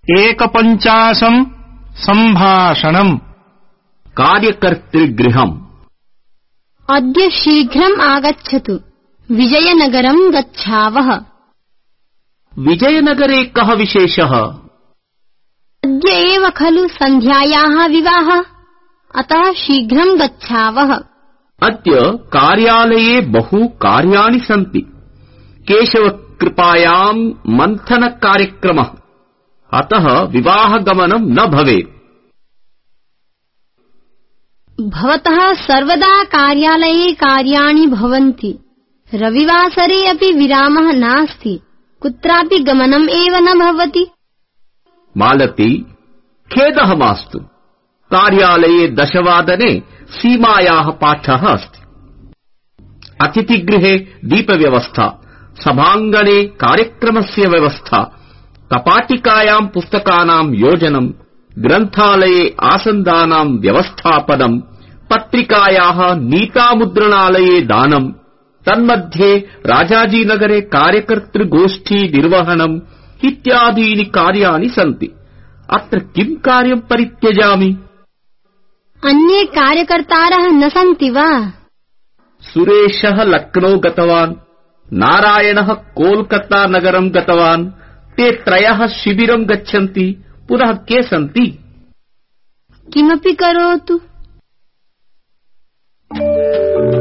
एकपञ्चाशं सम्भाषणम्। कार्यकर्तृगृहम्। अद्य शीघ्रम् आगच्छतु, विजयनगरं गच्छावः। विजयनगरे कः विशेषः? अद्य एव खलु सन्ध्यायाः विवाहः, अतः शीघ्रं गच्छावः। अद्य कार्यालये बहु कार्याणि सन्ति। केशवकृपायां मन्थनकार्यक्रमः, अतः विवाहगमनं न भवेत्। भवतः सर्वदा कार्यालये कार्याणि भवन्ति। रविवासरे अपि विरामः नास्ति, कुत्रापि गमनम् एव न भवति। मालती, खेदः मास्तु। कार्यालये 10 वादने सीमायाः पाठः अस्ति। अतिथिगृहे दीपव्यवस्था, सभाङ्गणे कार्यक्रमस्य व्यवस्था, कपाटिकायां पुस्तकानां योजनं, ग्रन्थालये आसन्दानां व्यवस्थापनं, पत्रिकायाः नीतामुद्रणालये दानं, तन्मध्ये राजाजीनगरे कार्यकर्तृगोष्ठी निर्वहणम् इत्यादीनि कार्याणि सन्ति। अत्र किं कार्यं परित्यजामि? अन्ये कार्यकर्तारः न सन्ति वा? सुरेशः लक्नो गतवान्, नारायणः कोलकाता नगरं गतवान्। ते 3 शिबिरं गच्छन्ति। पुनः के सन्ति? किमपि करोतु।